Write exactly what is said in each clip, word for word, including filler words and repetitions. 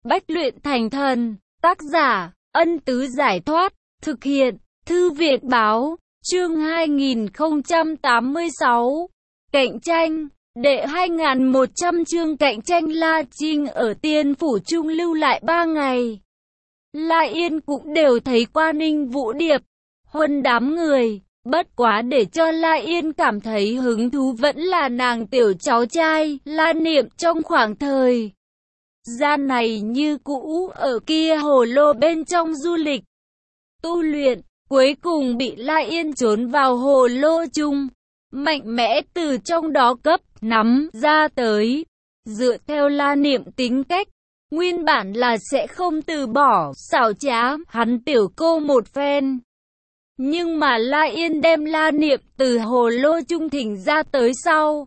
Bách luyện thành thần. Tác giả, Ân Tứ Giải Thoát. Thực hiện, Thư Việt Báo. Chương hai nghìn không trăm tám mươi sáu. Cạnh tranh. Đệ hai nghìn một trăm chương cạnh tranh. La Trinh ở Tiên Phủ Trung lưu lại ba ngày. La Yên cũng đều thấy qua Ninh Vũ Điệp, Huân đám người. Bất quá để cho La Yên cảm thấy hứng thú vẫn là nàng tiểu cháu trai, La Niệm trong khoảng thời gian này như cũ ở kia hồ lô bên trong du lịch, tu luyện, cuối cùng bị La Yên trốn vào hồ lô chung, mạnh mẽ từ trong đó cấp nắm ra tới. Dựa theo La Niệm tính cách, nguyên bản là sẽ không từ bỏ, xảo trá, hắn tiểu cô một phen. Nhưng mà La Yên đem La Niệm từ hồ lô trung thỉnh ra tới sau,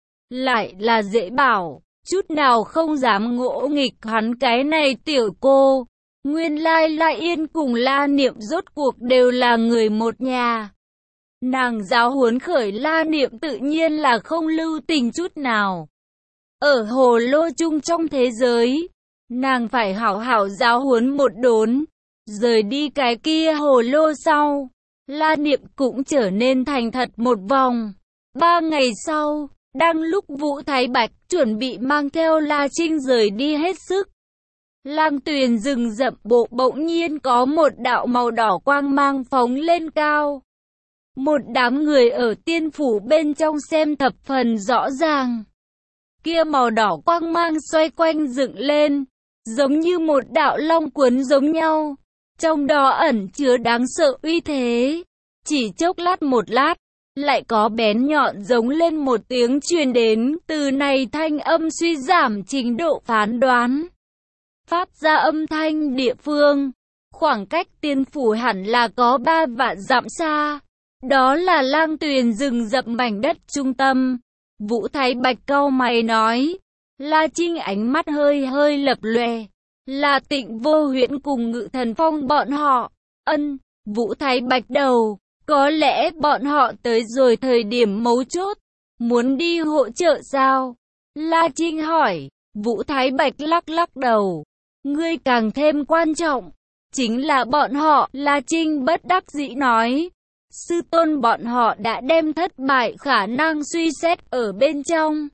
lại là dễ bảo, chút nào không dám ngỗ nghịch hắn cái này tiểu cô. Nguyên lai La Yên cùng La Niệm rốt cuộc đều là người một nhà. Nàng giáo huấn khởi La Niệm tự nhiên là không lưu tình chút nào. Ở hồ lô chung trong thế giới, nàng phải hảo hảo giáo huấn một đốn. Rời đi cái kia hồ lô sau, La Niệm cũng trở nên thành thật một vòng. Ba ngày sau, đang lúc Vũ Thái Bạch chuẩn bị mang theo La Trinh rời đi hết sức, Lang Tuyền rừng rậm bộ bỗng nhiên có một đạo màu đỏ quang mang phóng lên cao. Một đám người ở Tiên Phủ bên trong xem thập phần rõ ràng. Kia màu đỏ quang mang xoay quanh dựng lên, giống như một đạo long cuốn giống nhau. Trong đó ẩn chứa đáng sợ uy thế. Chỉ chốc lát một lát, lại có bén nhọn giống lên một tiếng truyền đến. Từ này thanh âm suy giảm trình độ phán đoán, phát ra âm thanh địa phương, khoảng cách Tiên Phủ hẳn là có ba vạn dặm xa. Đó là Lang Tuyền rừng rậm mảnh đất trung tâm. Vũ Thái Bạch cau mày nói. La Trinh ánh mắt hơi hơi lập lòe. Là Tịnh Vô Huyễn cùng Ngự Thần Phong bọn họ. Ân, Vũ Thái Bạch đầu, có lẽ bọn họ tới rồi thời điểm mấu chốt, muốn đi hỗ trợ sao? La Trinh hỏi. Vũ Thái Bạch lắc lắc đầu. Ngươi càng thêm quan trọng, chính là bọn họ. La Trinh bất đắc dĩ nói. Sư tôn bọn họ đã đem thất bại khả năng suy xét ở bên trong.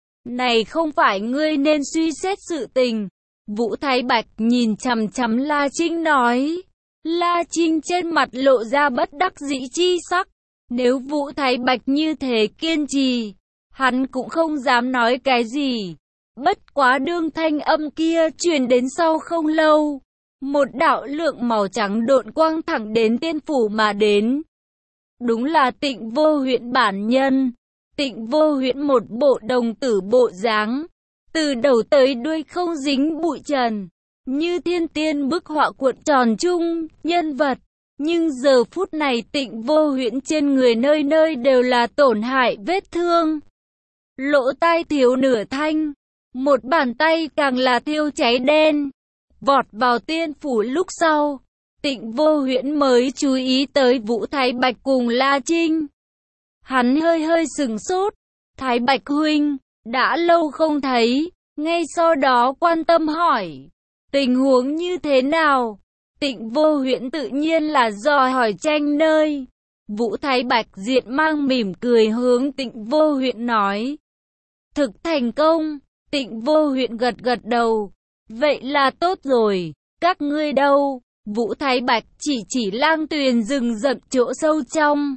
Này không phải ngươi nên suy xét sự tình. Vũ Thái Bạch nhìn chằm chằm La Trinh nói. La Trinh trên mặt lộ ra bất đắc dĩ chi sắc. Nếu Vũ Thái Bạch như thế kiên trì, hắn cũng không dám nói cái gì. Bất quá đương thanh âm kia truyền đến sau không lâu, một đạo lượng màu trắng độn quang thẳng đến Tiên Phủ mà đến. Đúng là Tịnh Vô Huyễn bản nhân. Tịnh Vô Huyễn một bộ đồng tử bộ dáng, từ đầu tới đuôi không dính bụi trần, như thiên tiên bức họa cuộn tròn chung nhân vật. Nhưng giờ phút này Tịnh Vô Huyễn trên người nơi nơi đều là tổn hại vết thương, lỗ tai thiếu nửa thanh, một bàn tay càng là thiêu cháy đen. Vọt vào Tiên Phủ lúc sau, Tịnh Vô Huyễn mới chú ý tới Vũ Thái Bạch cùng La Trinh. Hắn hơi hơi sừng sốt. Thái Bạch huynh, đã lâu không thấy. Ngay sau đó quan tâm hỏi, tình huống như thế nào? Tịnh Vô Huyễn tự nhiên là dò hỏi tranh nơi. Vũ Thái Bạch diện mang mỉm cười hướng Tịnh Vô Huyễn nói. Thực thành công. Tịnh Vô Huyễn gật gật đầu. Vậy là tốt rồi. Các ngươi đâu? Vũ Thái Bạch chỉ chỉ Lang Tuyền rừng rậm chỗ sâu trong.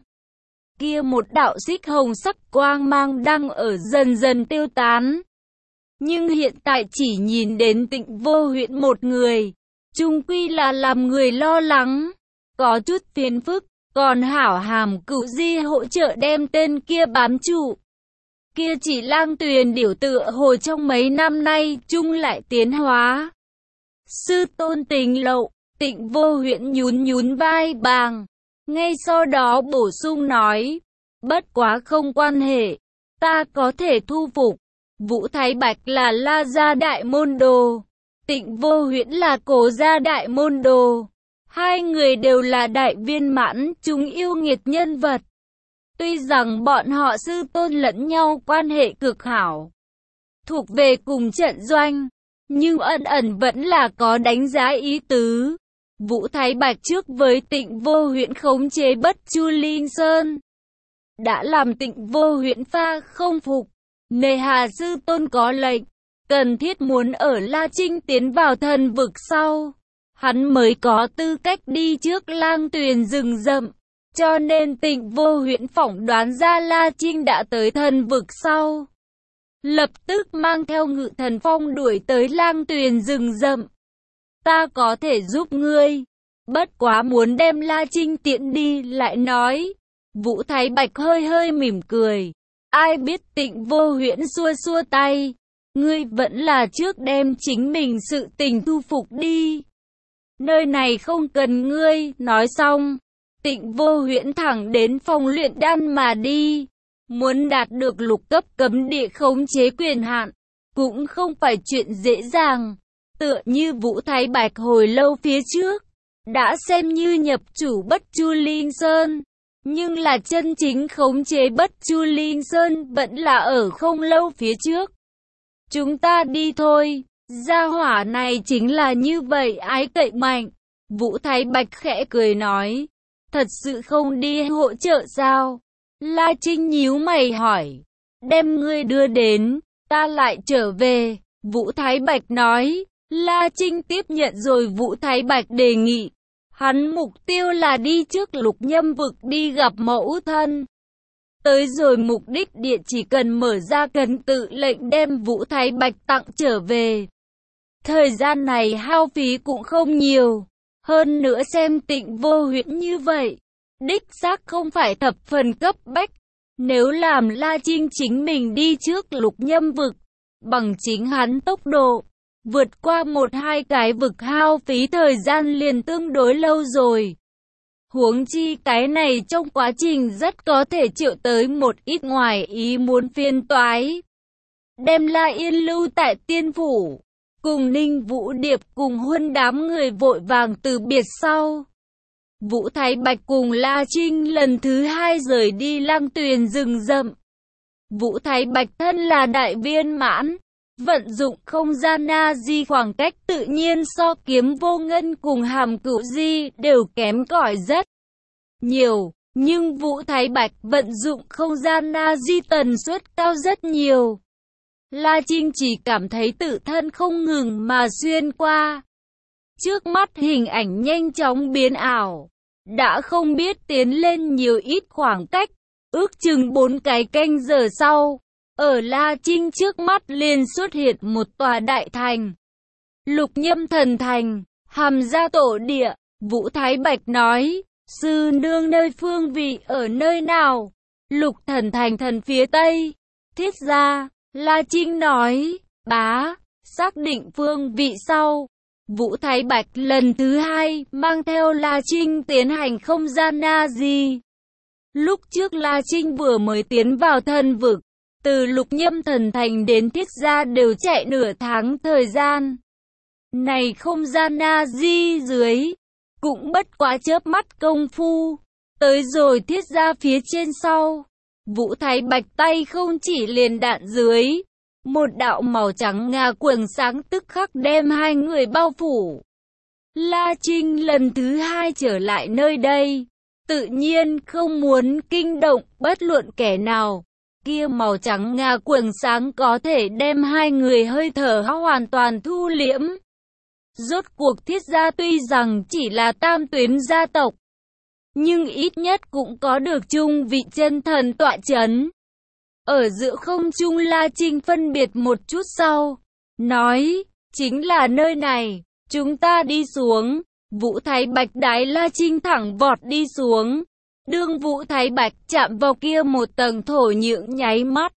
Kia một đạo xích hồng sắc quang mang đang ở dần dần tiêu tán. Nhưng hiện tại chỉ nhìn đến Tịnh Vô Huyễn một người, chung quy là làm người lo lắng. Có chút phiền phức, còn hảo Hàm Cửu Di hỗ trợ đem tên kia bám trụ. Kia chỉ Lang Tuyền điểu tựa hồ trong mấy năm nay chung lại tiến hóa. Sư tôn tình lậu. Tịnh Vô Huyễn nhún nhún vai bàng. Ngay sau đó bổ sung nói. Bất quá không quan hệ, ta có thể thu phục. Vũ Thái Bạch là La gia đại môn đồ, Tịnh Vô Huyễn là Cố gia đại môn đồ. Hai người đều là đại viên mãn, chúng yêu nghiệt nhân vật. Tuy rằng bọn họ sư tôn lẫn nhau quan hệ cực hảo, thuộc về cùng trận doanh, nhưng ẩn ẩn vẫn là có đánh giá ý tứ. Vũ Thái Bạch trước với Tịnh Vô Huyễn khống chế Bất Chu Linh Sơn, đã làm Tịnh Vô Huyễn pha không phục. Nề Hà sư tôn có lệnh, cần thiết muốn ở La Trinh tiến vào thần vực sau, hắn mới có tư cách đi trước Lang Tuyền rừng rậm. Cho nên Tịnh Vô Huyễn phỏng đoán ra La Trinh đã tới thần vực sau, lập tức mang theo Ngự Thần Phong đuổi tới Lang Tuyền rừng rậm. Ta có thể giúp ngươi, bất quá muốn đem La Trinh tiễn đi lại nói. Vũ Thái Bạch hơi hơi mỉm cười. Ai biết Tịnh Vô Huyễn xua xua tay. Ngươi vẫn là trước đem chính mình sự tình thu phục đi. Nơi này không cần ngươi. Nói xong, Tịnh Vô Huyễn thẳng đến phòng luyện đan mà đi. Muốn đạt được lục cấp cấm địa khống chế quyền hạn, cũng không phải chuyện dễ dàng. Tựa như Vũ Thái Bạch hồi lâu phía trước, đã xem như nhập chủ Bất Chu Linh Sơn. Nhưng là chân chính khống chế Bất Chu Linh Sơn vẫn là ở không lâu phía trước. Chúng ta đi thôi, gia hỏa này chính là như vậy ái cậy mạnh. Vũ Thái Bạch khẽ cười nói, thật sự không đi hỗ trợ sao? La Trinh nhíu mày hỏi, đem ngươi đưa đến, ta lại trở về. Vũ Thái Bạch nói. La Trinh tiếp nhận rồi Vũ Thái Bạch đề nghị. Hắn mục tiêu là đi trước Lục Nhâm vực đi gặp mẫu thân. Tới rồi mục đích địa chỉ cần mở ra cần tự lệnh đem Vũ Thái Bạch tặng trở về. Thời gian này hao phí cũng không nhiều. Hơn nữa xem Tịnh Vô Huyễn như vậy, đích xác không phải thập phần cấp bách. Nếu làm La Trinh chính mình đi trước Lục Nhâm vực, bằng chính hắn tốc độ, vượt qua một hai cái vực hao phí thời gian liền tương đối lâu rồi. Huống chi cái này trong quá trình rất có thể chịu tới một ít ngoài ý muốn phiền toái. Đem La Yên lưu tại tiên phủ, cùng Ninh Vũ Điệp cùng huân đám người vội vàng từ biệt sau. Vũ Thái Bạch cùng La Trinh lần thứ hai rời đi Lang Tuyền rừng rậm. Vũ Thái Bạch thân là đại viên mãn, vận dụng không gian na di khoảng cách tự nhiên so Kiếm Vô Ngân cùng Hàm Cửu Di đều kém cỏi rất nhiều, nhưng Vũ Thái Bạch vận dụng không gian na di tần suất cao rất nhiều. La Trinh chỉ cảm thấy tự thân không ngừng mà xuyên qua. Trước mắt hình ảnh nhanh chóng biến ảo, đã không biết tiến lên nhiều ít khoảng cách, ước chừng bốn cái canh giờ sau. Ở La Trinh trước mắt liền xuất hiện một tòa đại thành. Lục Nhâm Thần Thành, Hàm Gia Tổ Địa. Vũ Thái Bạch nói, sư nương nơi phương vị ở nơi nào? Lục Thần Thành thần phía tây. Thiết gia. La Trinh nói, bá, xác định phương vị sau. Vũ Thái Bạch lần thứ hai mang theo La Trinh tiến hành không gian na di. Lúc trước La Trinh vừa mới tiến vào thần vực, từ Lục Nhâm Thần Thành đến Thiết Gia đều chạy nửa tháng thời gian. Này không gian na di dưới, cũng bất quá chớp mắt công phu, tới rồi Thiết Gia phía trên sau. Vũ Thái Bạch tay không chỉ liền đạn dưới, một đạo màu trắng ngà quầng sáng tức khắc đem hai người bao phủ. La Trinh lần thứ hai trở lại nơi đây, tự nhiên không muốn kinh động bất luận kẻ nào. Kia màu trắng ngà quầng sáng có thể đem hai người hơi thở hoàn toàn thu liễm. Rốt cuộc Thiết Gia tuy rằng chỉ là tam tuyến gia tộc, nhưng ít nhất cũng có được chung vị chân thần tọa chấn. Ở giữa không trung La Trinh phân biệt một chút sau, nói, chính là nơi này, chúng ta đi xuống. Vũ Thái Bạch đái La Trinh thẳng vọt đi xuống. Đương Vũ Thái Bạch chạm vào kia một tầng thổ nhưỡng nháy mắt.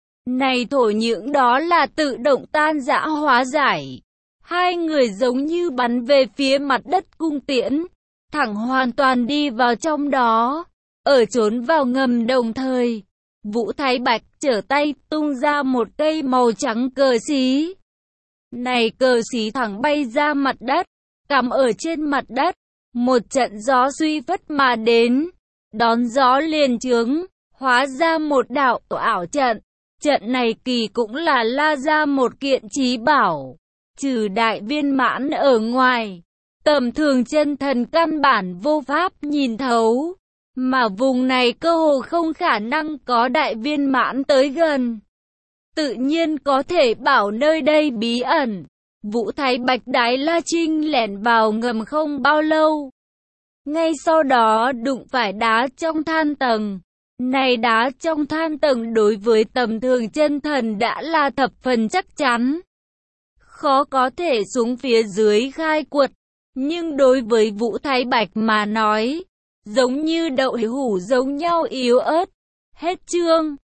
Này thổ nhưỡng đó là tự động tan rã hóa giải. Hai người giống như bắn về phía mặt đất cung tiễn, thẳng hoàn toàn đi vào trong đó. Ở trốn vào ngầm đồng thời, Vũ Thái Bạch trở tay tung ra một cây màu trắng cờ xí. Này cờ xí thẳng bay ra mặt đất, cắm ở trên mặt đất. Một trận gió suy phất mà đến, đón gió liền trướng, hóa ra một đạo ảo trận. Trận này kỳ cũng là La gia một kiện chí bảo. trừ đại viên mãn ở ngoài, tầm thường chân thần căn bản vô pháp nhìn thấu, mà vùng này cơ hồ không khả năng có đại viên mãn tới gần. Tự nhiên có thể bảo nơi đây bí ẩn. Vũ Thái Bạch Đái La Trinh lẻn vào ngầm không bao lâu. Ngay sau đó đụng phải đá trong than tầng. Này đá trong than tầng đối với tầm thường chân thần đã là thập phần chắc chắn. Khó có thể xuống phía dưới khai quật. Nhưng đối với Vũ Thái Bạch mà nói, giống như đậu hũ giống nhau yếu ớt. Hết chương.